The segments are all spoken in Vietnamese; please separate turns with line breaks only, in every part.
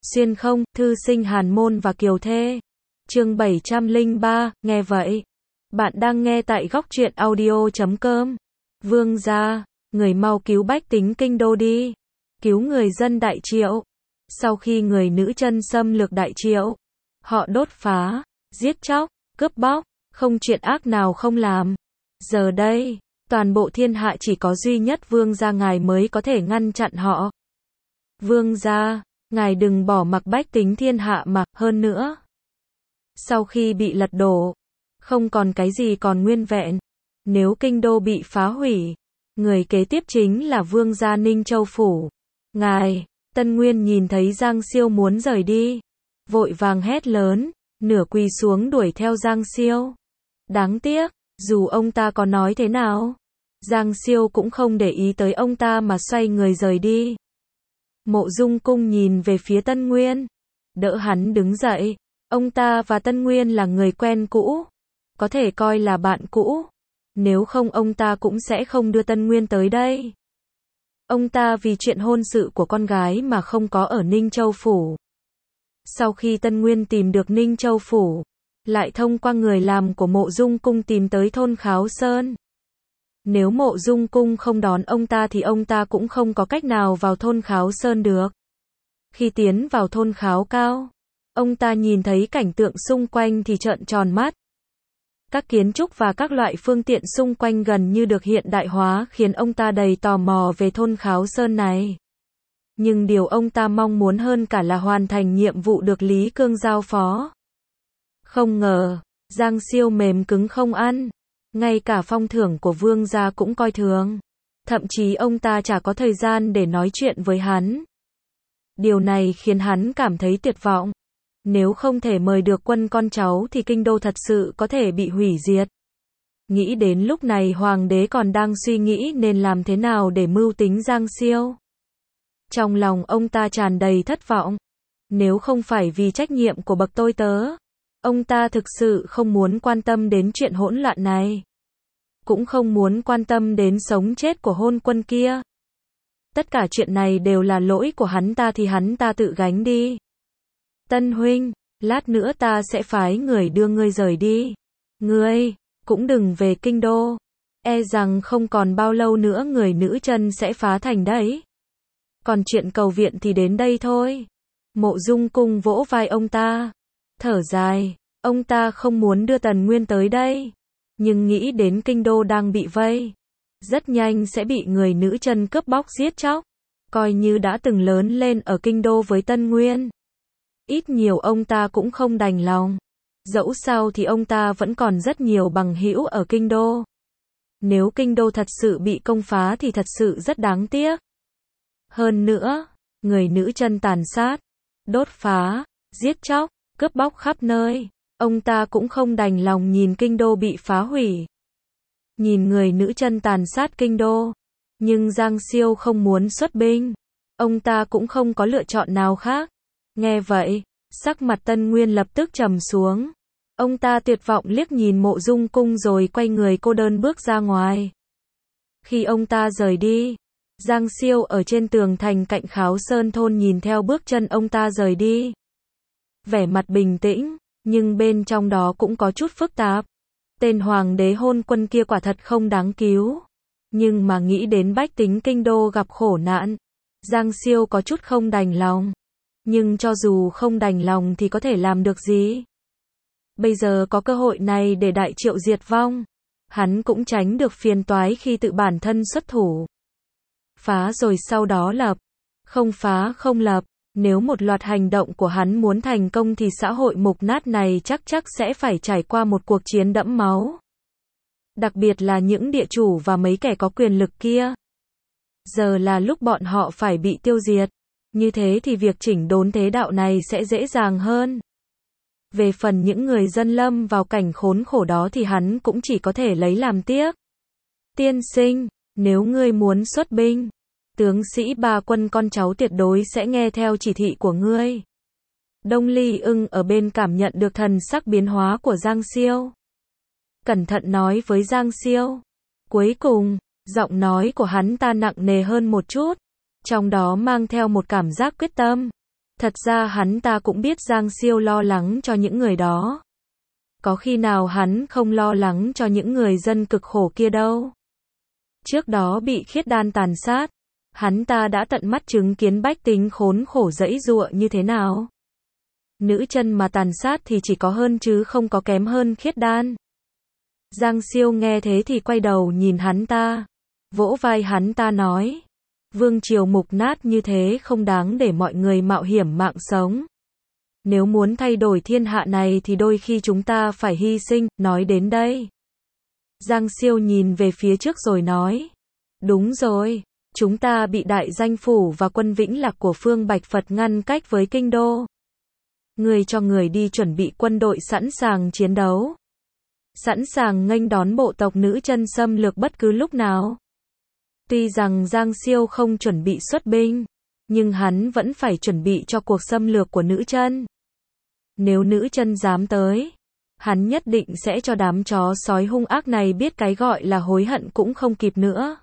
Xuyên không, thư sinh Hàn Môn và Kiều Thê. Chương 703, nghe vậy. Bạn đang nghe tại góc truyện audio.com. Vương gia, người mau cứu bách tính kinh đô đi. Cứu người dân Đại Triệu. Sau khi người nữ chân xâm lược Đại Triệu, họ đốt phá, giết chóc, cướp bóc, không chuyện ác nào không làm. Giờ đây, toàn bộ thiên hạ chỉ có duy nhất vương gia ngài mới có thể ngăn chặn họ. Vương gia, ngài đừng bỏ mặc bách tính thiên hạ mà, hơn nữa. Sau khi bị lật đổ, không còn cái gì còn nguyên vẹn. Nếu kinh đô bị phá hủy, người kế tiếp chính là vương gia Ninh Châu Phủ. Ngài, Tân Nguyên nhìn thấy Giang Siêu muốn rời đi, vội vàng hét lớn, nửa quỳ xuống đuổi theo Giang Siêu. Đáng tiếc, dù ông ta có nói thế nào, Giang Siêu cũng không để ý tới ông ta mà xoay người rời đi. Mộ Dung Cung nhìn về phía Tân Nguyên, đỡ hắn đứng dậy. Ông ta và Tân Nguyên là người quen cũ, có thể coi là bạn cũ. Nếu không ông ta cũng sẽ không đưa Tân Nguyên tới đây. Ông ta vì chuyện hôn sự của con gái mà không có ở Ninh Châu Phủ. Sau khi Tân Nguyên tìm được Ninh Châu Phủ, lại thông qua người làm của Mộ Dung Cung tìm tới thôn Kháo Sơn. Nếu Mộ Dung Cung không đón ông ta thì ông ta cũng không có cách nào vào thôn Kháo Sơn được. Khi tiến vào thôn Kháo Cao, ông ta nhìn thấy cảnh tượng xung quanh thì trợn tròn mắt. Các kiến trúc và các loại phương tiện xung quanh gần như được hiện đại hóa khiến ông ta đầy tò mò về thôn Kháo Sơn này. Nhưng điều ông ta mong muốn hơn cả là hoàn thành nhiệm vụ được Lý Cương giao phó. Không ngờ, Giang Siêu mềm cứng không ăn. Ngay cả phong thưởng của vương gia cũng coi thường. Thậm chí ông ta chả có thời gian để nói chuyện với hắn. Điều này khiến hắn cảm thấy tuyệt vọng. Nếu không thể mời được quân con cháu thì kinh đô thật sự có thể bị hủy diệt. Nghĩ đến lúc này hoàng đế còn đang suy nghĩ nên làm thế nào để mưu tính Giang Siêu. Trong lòng ông ta tràn đầy thất vọng. Nếu không phải vì trách nhiệm của bậc tôi tớ, ông ta thực sự không muốn quan tâm đến chuyện hỗn loạn này. Cũng không muốn quan tâm đến sống chết của hôn quân kia. Tất cả chuyện này đều là lỗi của hắn ta thì hắn ta tự gánh đi. Tân huynh, lát nữa ta sẽ phái người đưa ngươi rời đi. Ngươi, cũng đừng về kinh đô. E rằng không còn bao lâu nữa người nữ chân sẽ phá thành đấy. Còn chuyện cầu viện thì đến đây thôi. Mộ Dung Cung vỗ vai ông ta. Thở dài, ông ta không muốn đưa Tần Nguyên tới đây. Nhưng nghĩ đến kinh đô đang bị vây. Rất nhanh sẽ bị người nữ chân cướp bóc giết chóc. Coi như đã từng lớn lên ở kinh đô với Tân Nguyên. Ít nhiều ông ta cũng không đành lòng. Dẫu sao thì ông ta vẫn còn rất nhiều bằng hữu ở kinh đô. Nếu kinh đô thật sự bị công phá thì thật sự rất đáng tiếc. Hơn nữa, người nữ chân tàn sát, đốt phá, giết chóc, cướp bóc khắp nơi. Ông ta cũng không đành lòng nhìn kinh đô bị phá hủy. Nhìn người nữ chân tàn sát kinh đô. Nhưng Giang Siêu không muốn xuất binh. Ông ta cũng không có lựa chọn nào khác. Nghe vậy, sắc mặt Tân Nguyên lập tức trầm xuống. Ông ta tuyệt vọng liếc nhìn Mộ Dung Cung rồi quay người cô đơn bước ra ngoài. Khi ông ta rời đi, Giang Siêu ở trên tường thành cạnh Kháo Sơn thôn nhìn theo bước chân ông ta rời đi. Vẻ mặt bình tĩnh, nhưng bên trong đó cũng có chút phức tạp. Tên hoàng đế hôn quân kia quả thật không đáng cứu. Nhưng mà nghĩ đến bách tính kinh đô gặp khổ nạn, Giang Siêu có chút không đành lòng. Nhưng cho dù không đành lòng thì có thể làm được gì? Bây giờ có cơ hội này để Đại Triệu diệt vong. Hắn cũng tránh được phiền toái khi tự bản thân xuất thủ. Phá rồi sau đó lập. Không phá không lập. Nếu một loạt hành động của hắn muốn thành công thì xã hội mục nát này chắc sẽ phải trải qua một cuộc chiến đẫm máu. Đặc biệt là những địa chủ và mấy kẻ có quyền lực kia. Giờ là lúc bọn họ phải bị tiêu diệt. Như thế thì việc chỉnh đốn thế đạo này sẽ dễ dàng hơn. Về phần những người dân lâm vào cảnh khốn khổ đó thì hắn cũng chỉ có thể lấy làm tiếc. Tiên sinh, nếu ngươi muốn xuất binh, tướng sĩ ba quân con cháu tuyệt đối sẽ nghe theo chỉ thị của ngươi. Đông Ly Ưng ở bên cảm nhận được thần sắc biến hóa của Giang Siêu. Cẩn thận nói với Giang Siêu. Cuối cùng, giọng nói của hắn ta nặng nề hơn một chút. Trong đó mang theo một cảm giác quyết tâm. Thật ra hắn ta cũng biết Giang Siêu lo lắng cho những người đó. Có khi nào hắn không lo lắng cho những người dân cực khổ kia đâu. Trước đó bị khiết đan tàn sát, hắn ta đã tận mắt chứng kiến bách tính khốn khổ giãy giụa như thế nào. Nữ chân mà tàn sát thì chỉ có hơn chứ không có kém hơn khiết đan. Giang Siêu nghe thế thì quay đầu nhìn hắn ta, vỗ vai hắn ta nói, vương triều mục nát như thế không đáng để mọi người mạo hiểm mạng sống. Nếu muốn thay đổi thiên hạ này thì đôi khi chúng ta phải hy sinh. Nói đến đây, Giang Siêu nhìn về phía trước rồi nói, đúng rồi, chúng ta bị đại danh phủ và quân Vĩnh Lạc của Phương Bạch Phật ngăn cách với kinh đô. Người cho người đi chuẩn bị quân đội sẵn sàng chiến đấu, sẵn sàng nghênh đón bộ tộc nữ chân xâm lược bất cứ lúc nào. Tuy rằng Giang Siêu không chuẩn bị xuất binh, nhưng hắn vẫn phải chuẩn bị cho cuộc xâm lược của nữ chân. Nếu nữ chân dám tới, hắn nhất định sẽ cho đám chó sói hung ác này biết cái gọi là hối hận cũng không kịp nữa.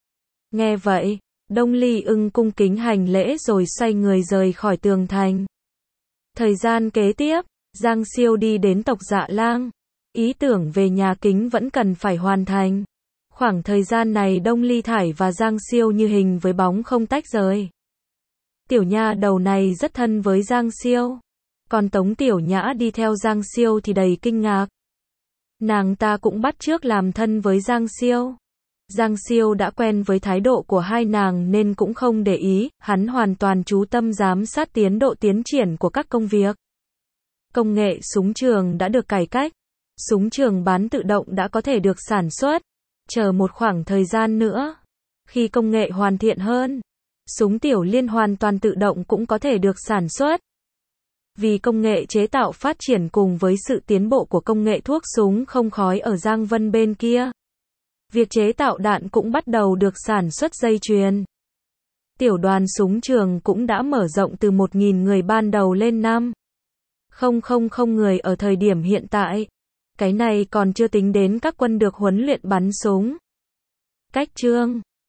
Nghe vậy, Đông Ly Ưng cung kính hành lễ rồi xoay người rời khỏi tường thành. Thời gian kế tiếp, Giang Siêu đi đến tộc Dạ Lang. Ý tưởng về nhà kính vẫn cần phải hoàn thành. Khoảng thời gian này Đông Ly Thải và Giang Siêu như hình với bóng không tách rời. Tiểu nha đầu này rất thân với Giang Siêu. Còn Tống Tiểu Nhã đi theo Giang Siêu thì đầy kinh ngạc. Nàng ta cũng bắt chước làm thân với Giang Siêu. Giang Siêu đã quen với thái độ của hai nàng nên cũng không để ý, hắn hoàn toàn chú tâm giám sát tiến độ tiến triển của các công việc. Công nghệ súng trường đã được cải cách. Súng trường bắn tự động đã có thể được sản xuất. Chờ một khoảng thời gian nữa, khi công nghệ hoàn thiện hơn, súng tiểu liên hoàn toàn tự động cũng có thể được sản xuất. Vì công nghệ chế tạo phát triển cùng với sự tiến bộ của công nghệ thuốc súng không khói ở Giang Vân bên kia, việc chế tạo đạn cũng bắt đầu được sản xuất dây chuyền. Tiểu đoàn súng trường cũng đã mở rộng từ 1.000 người ban đầu lên 5.000 người ở thời điểm hiện tại. Cái này còn chưa tính đến các quân được huấn luyện bắn súng. Cách chương